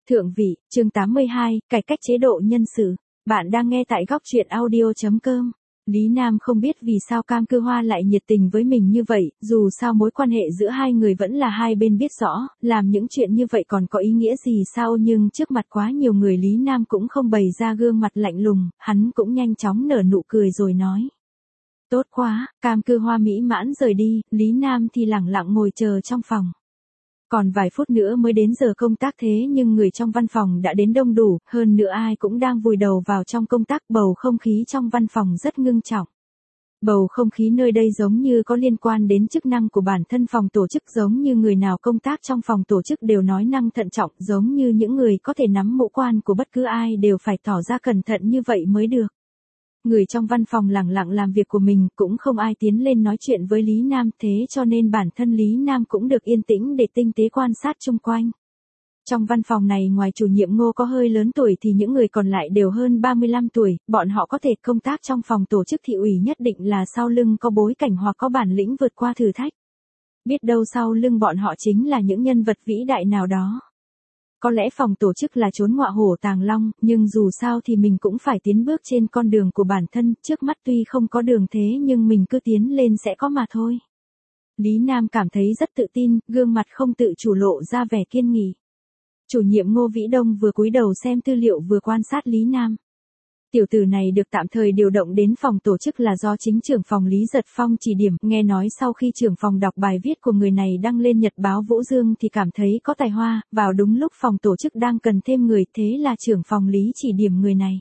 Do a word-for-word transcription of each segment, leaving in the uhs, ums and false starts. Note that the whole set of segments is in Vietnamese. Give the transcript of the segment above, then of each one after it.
Thượng vị, chương tám mươi hai, cải cách chế độ nhân sự. Bạn đang nghe tại góc truyện audio chấm com. Lý Nam không biết vì sao Cam Cư Hoa lại nhiệt tình với mình như vậy, dù sao mối quan hệ giữa hai người vẫn là hai bên biết rõ, làm những chuyện như vậy còn có ý nghĩa gì sao, nhưng trước mặt quá nhiều người Lý Nam cũng không bày ra gương mặt lạnh lùng, hắn cũng nhanh chóng nở nụ cười rồi nói. Tốt quá, Cam Cư Hoa mỹ mãn rời đi, Lý Nam thì lẳng lặng ngồi chờ trong phòng. Còn vài phút nữa mới đến giờ công tác thế nhưng người trong văn phòng đã đến đông đủ, hơn nữa ai cũng đang vùi đầu vào trong công tác, bầu không khí trong văn phòng rất ngưng trọng. Bầu không khí nơi đây giống như có liên quan đến chức năng của bản thân phòng tổ chức, giống như người nào công tác trong phòng tổ chức đều nói năng thận trọng, giống như những người có thể nắm mũ quan của bất cứ ai đều phải tỏ ra cẩn thận như vậy mới được. Người trong văn phòng lẳng lặng làm việc của mình, cũng không ai tiến lên nói chuyện với Lý Nam, thế cho nên bản thân Lý Nam cũng được yên tĩnh để tinh tế quan sát chung quanh. Trong văn phòng này ngoài chủ nhiệm Ngô có hơi lớn tuổi thì những người còn lại đều hơn ba mươi lăm tuổi, bọn họ có thể công tác trong phòng tổ chức thị ủy nhất định là sau lưng có bối cảnh hoặc có bản lĩnh vượt qua thử thách. Biết đâu sau lưng bọn họ chính là những nhân vật vĩ đại nào đó. Có lẽ phòng tổ chức là chốn ngọa hổ tàng long, nhưng dù sao thì mình cũng phải tiến bước trên con đường của bản thân, trước mắt tuy không có đường thế nhưng mình cứ tiến lên sẽ có mà thôi. Lý Nam cảm thấy rất tự tin, gương mặt không tự chủ lộ ra vẻ kiên nghị. Chủ nhiệm Ngô Vĩ Đông vừa cúi đầu xem tư liệu vừa quan sát Lý Nam. Tiểu tử này được tạm thời điều động đến phòng tổ chức là do chính trưởng phòng Lý Giật Phong chỉ điểm, nghe nói sau khi trưởng phòng đọc bài viết của người này đăng lên nhật báo Vũ Dương thì cảm thấy có tài hoa, vào đúng lúc phòng tổ chức đang cần thêm người, thế là trưởng phòng Lý chỉ điểm người này.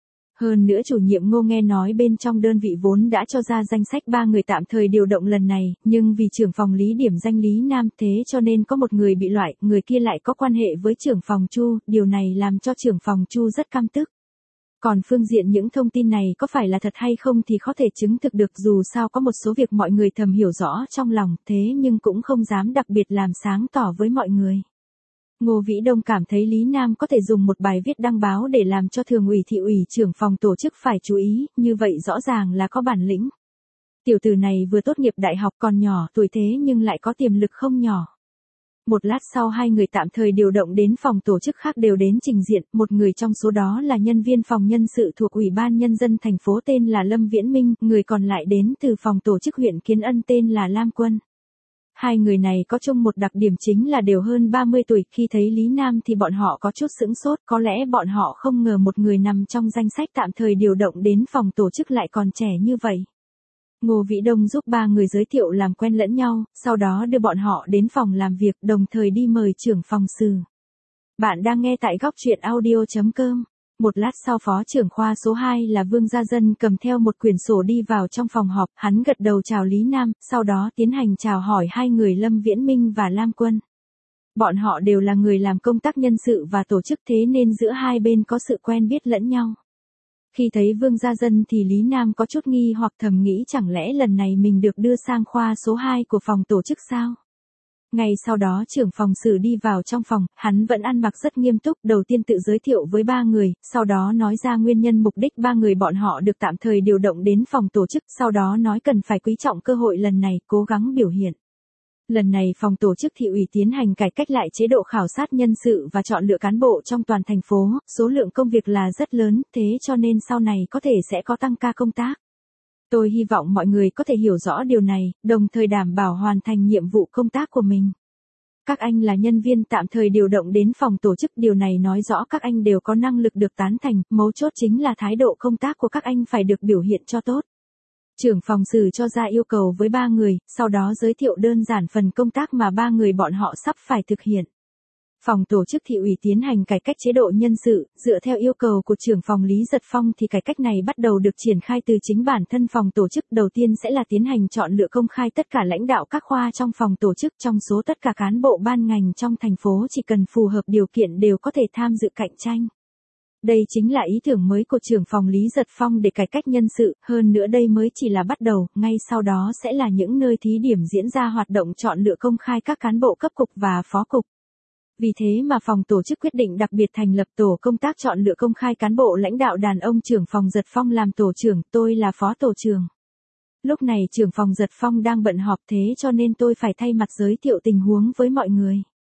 Hơn nữa chủ nhiệm Ngô nghe nói bên trong đơn vị vốn đã cho ra danh sách ba người tạm thời điều động lần này, nhưng vì trưởng phòng Lý điểm danh Lý Nam thế cho nên có một người bị loại, người kia lại có quan hệ với trưởng phòng Chu, điều này làm cho trưởng phòng Chu rất căm tức. Còn phương diện những thông tin này có phải là thật hay không thì có thể chứng thực được, dù sao có một số việc mọi người thầm hiểu rõ trong lòng, thế nhưng cũng không dám đặc biệt làm sáng tỏ với mọi người. Ngô Vĩ Đông cảm thấy Lý Nam có thể dùng một bài viết đăng báo để làm cho thường ủy thị ủy trưởng phòng tổ chức phải chú ý, như vậy rõ ràng là có bản lĩnh. Tiểu tử này vừa tốt nghiệp đại học còn nhỏ tuổi thế nhưng lại có tiềm lực không nhỏ. Một lát sau hai người tạm thời điều động đến phòng tổ chức khác đều đến trình diện, một người trong số đó là nhân viên phòng nhân sự thuộc Ủy ban Nhân dân thành phố tên là Lâm Viễn Minh, người còn lại đến từ phòng tổ chức huyện Kiến Ân tên là Lam Quân. Hai người này có chung một đặc điểm chính là đều hơn ba mươi tuổi, khi thấy Lý Nam thì bọn họ có chút sững sốt, có lẽ bọn họ không ngờ một người nằm trong danh sách tạm thời điều động đến phòng tổ chức lại còn trẻ như vậy. Ngô Vĩ Đông giúp ba người giới thiệu làm quen lẫn nhau, sau đó đưa bọn họ đến phòng làm việc, đồng thời đi mời trưởng phòng xử. Bạn đang nghe tại góc truyện audio chấm com. Một lát sau phó trưởng khoa số hai là Vương Gia Dân cầm theo một quyển sổ đi vào trong phòng họp, hắn gật đầu chào Lý Nam, sau đó tiến hành chào hỏi hai người Lâm Viễn Minh và Lam Quân. Bọn họ đều là người làm công tác nhân sự và tổ chức thế nên giữa hai bên có sự quen biết lẫn nhau. Khi thấy Vương Gia Dân thì Lý Nam có chút nghi hoặc thầm nghĩ chẳng lẽ lần này mình được đưa sang khoa số hai của phòng tổ chức sao? Ngay sau đó trưởng phòng xử đi vào trong phòng, hắn vẫn ăn mặc rất nghiêm túc, đầu tiên tự giới thiệu với ba người, sau đó nói ra nguyên nhân mục đích ba người bọn họ được tạm thời điều động đến phòng tổ chức, sau đó nói cần phải quý trọng cơ hội lần này, cố gắng biểu hiện. Lần này phòng tổ chức thị ủy tiến hành cải cách lại chế độ khảo sát nhân sự và chọn lựa cán bộ trong toàn thành phố, số lượng công việc là rất lớn, thế cho nên sau này có thể sẽ có tăng ca công tác. Tôi hy vọng mọi người có thể hiểu rõ điều này, đồng thời đảm bảo hoàn thành nhiệm vụ công tác của mình. Các anh là nhân viên tạm thời điều động đến phòng tổ chức, điều này nói rõ các anh đều có năng lực được tán thành, mấu chốt chính là thái độ công tác của các anh phải được biểu hiện cho tốt. Trưởng phòng xử cho ra yêu cầu với ba người, sau đó giới thiệu đơn giản phần công tác mà ba người bọn họ sắp phải thực hiện. Phòng tổ chức thị ủy tiến hành cải cách chế độ nhân sự, dựa theo yêu cầu của trưởng phòng Lý Giật Phong thì cải cách này bắt đầu được triển khai từ chính bản thân phòng tổ chức. Đầu tiên sẽ là tiến hành chọn lựa công khai tất cả lãnh đạo các khoa trong phòng tổ chức, trong số tất cả cán bộ ban ngành trong thành phố chỉ cần phù hợp điều kiện đều có thể tham dự cạnh tranh. Đây chính là ý tưởng mới của trưởng phòng Lý Giật Phong để cải cách nhân sự, hơn nữa đây mới chỉ là bắt đầu, ngay sau đó sẽ là những nơi thí điểm diễn ra hoạt động chọn lựa công khai các cán bộ cấp cục và phó cục. Vì thế mà phòng tổ chức quyết định đặc biệt thành lập tổ công tác chọn lựa công khai cán bộ lãnh đạo đàn ông, trưởng phòng Giật Phong làm tổ trưởng, tôi là phó tổ trưởng. Lúc này trưởng phòng Giật Phong đang bận họp thế cho nên tôi phải thay mặt giới thiệu tình huống với mọi người.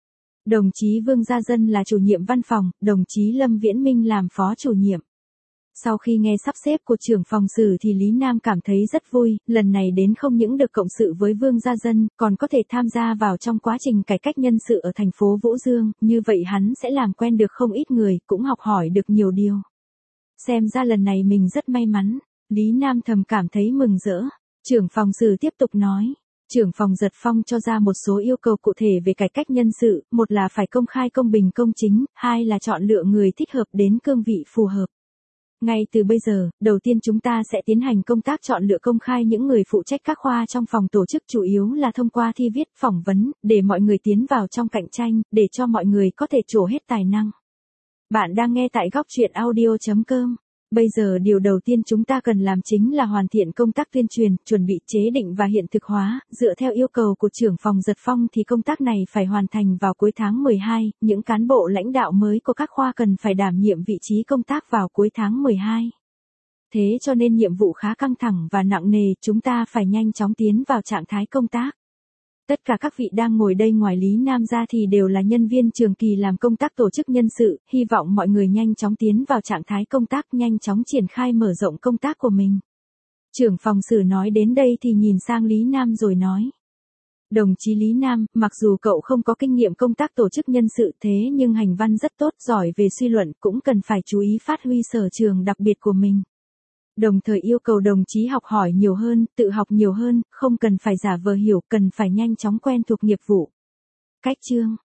Đồng chí Vương Gia Dân là chủ nhiệm văn phòng, đồng chí Lâm Viễn Minh làm phó chủ nhiệm. Sau khi nghe sắp xếp của trưởng phòng xử thì Lý Nam cảm thấy rất vui, lần này đến không những được cộng sự với Vương Gia Dân, còn có thể tham gia vào trong quá trình cải cách nhân sự ở thành phố Vũ Dương, như vậy hắn sẽ làm quen được không ít người, cũng học hỏi được nhiều điều. Xem ra lần này mình rất may mắn, Lý Nam thầm cảm thấy mừng rỡ. Trưởng phòng xử tiếp tục nói. Trưởng phòng Giật Phong cho ra một số yêu cầu cụ thể về cải cách nhân sự, một là phải công khai công bình công chính, hai là chọn lựa người thích hợp đến cương vị phù hợp. Ngay từ bây giờ, đầu tiên chúng ta sẽ tiến hành công tác chọn lựa công khai những người phụ trách các khoa trong phòng tổ chức, chủ yếu là thông qua thi viết, phỏng vấn, để mọi người tiến vào trong cạnh tranh, để cho mọi người có thể trổ hết tài năng. Bạn đang nghe tại góc truyện audio chấm com. Bây giờ điều đầu tiên chúng ta cần làm chính là hoàn thiện công tác tuyên truyền, chuẩn bị chế định và hiện thực hóa, dựa theo yêu cầu của trưởng phòng Giật Phong thì công tác này phải hoàn thành vào cuối tháng mười hai, những cán bộ lãnh đạo mới của các khoa cần phải đảm nhiệm vị trí công tác vào cuối tháng mười hai. Thế cho nên nhiệm vụ khá căng thẳng và nặng nề, chúng ta phải nhanh chóng tiến vào trạng thái công tác. Tất cả các vị đang ngồi đây ngoài Lý Nam ra thì đều là nhân viên trường kỳ làm công tác tổ chức nhân sự, hy vọng mọi người nhanh chóng tiến vào trạng thái công tác, nhanh chóng triển khai mở rộng công tác của mình. Trưởng phòng xử nói đến đây thì nhìn sang Lý Nam rồi nói. Đồng chí Lý Nam, mặc dù cậu không có kinh nghiệm công tác tổ chức nhân sự thế nhưng hành văn rất tốt, giỏi về suy luận, cũng cần phải chú ý phát huy sở trường đặc biệt của mình. Đồng thời yêu cầu đồng chí học hỏi nhiều hơn, tự học nhiều hơn, không cần phải giả vờ hiểu, cần phải nhanh chóng quen thuộc nghiệp vụ. Cách chương